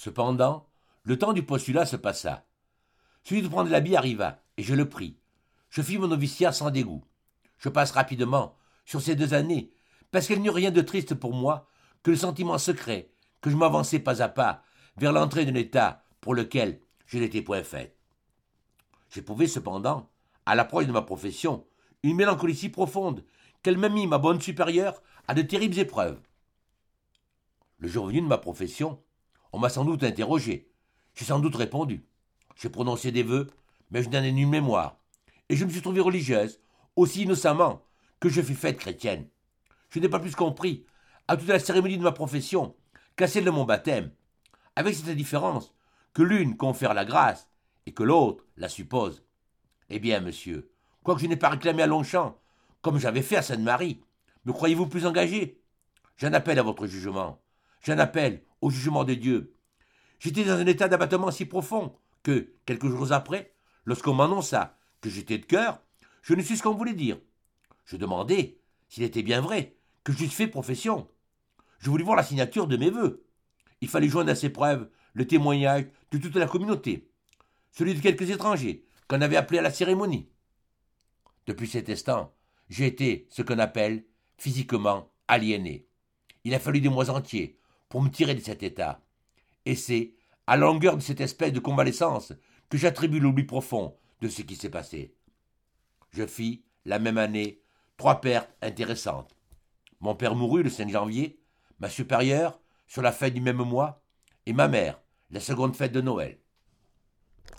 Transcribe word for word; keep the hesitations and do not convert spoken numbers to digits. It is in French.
Cependant, le temps du postulat se passa. Celui de prendre l'habit arriva, et je le pris. Je fis mon noviciat sans dégoût. Je passe rapidement sur ces deux années, parce qu'il n'y eut rien de triste pour moi que le sentiment secret que je m'avançais pas à pas vers l'entrée d'un état pour lequel je n'étais point fait. J'éprouvais cependant, à l'approche de ma profession, une mélancolie si profonde qu'elle m'a mis ma bonne supérieure à de terribles épreuves. Le jour venu de ma profession, on m'a sans doute interrogé. J'ai sans doute répondu. J'ai prononcé des vœux, mais je n'en ai nulle mémoire. Et je me suis trouvée religieuse, aussi innocemment que je fus faite chrétienne. Je n'ai pas plus compris à toute la cérémonie de ma profession qu'à celle de mon baptême, avec cette différence que l'une confère la grâce et que l'autre la suppose. Eh bien, monsieur, quoique je n'ai pas réclamé à Longchamp, comme j'avais fait à Sainte-Marie, me croyez-vous plus engagé? J'en appelle à votre jugement. J'en appelle au jugement de Dieu. J'étais dans un état d'abattement si profond que, quelques jours après, lorsqu'on m'annonça que j'étais de cœur, je ne sus ce qu'on voulait dire. Je demandai s'il était bien vrai que j'eusse fait profession. Je voulus voir la signature de mes vœux. Il fallait joindre à ces preuves le témoignage de toute la communauté, celui de quelques étrangers qu'on avait appelés à la cérémonie. Depuis cet instant, j'ai été ce qu'on appelle physiquement aliéné. Il a fallu des mois entiers pour me tirer de cet état. Et c'est à la longueur de cette espèce de convalescence que j'attribue l'oubli profond de ce qui s'est passé. Je fis, la même année, trois pertes intéressantes. Mon père mourut le cinq janvier, ma supérieure sur la fin du même mois, et ma mère, la seconde fête de Noël.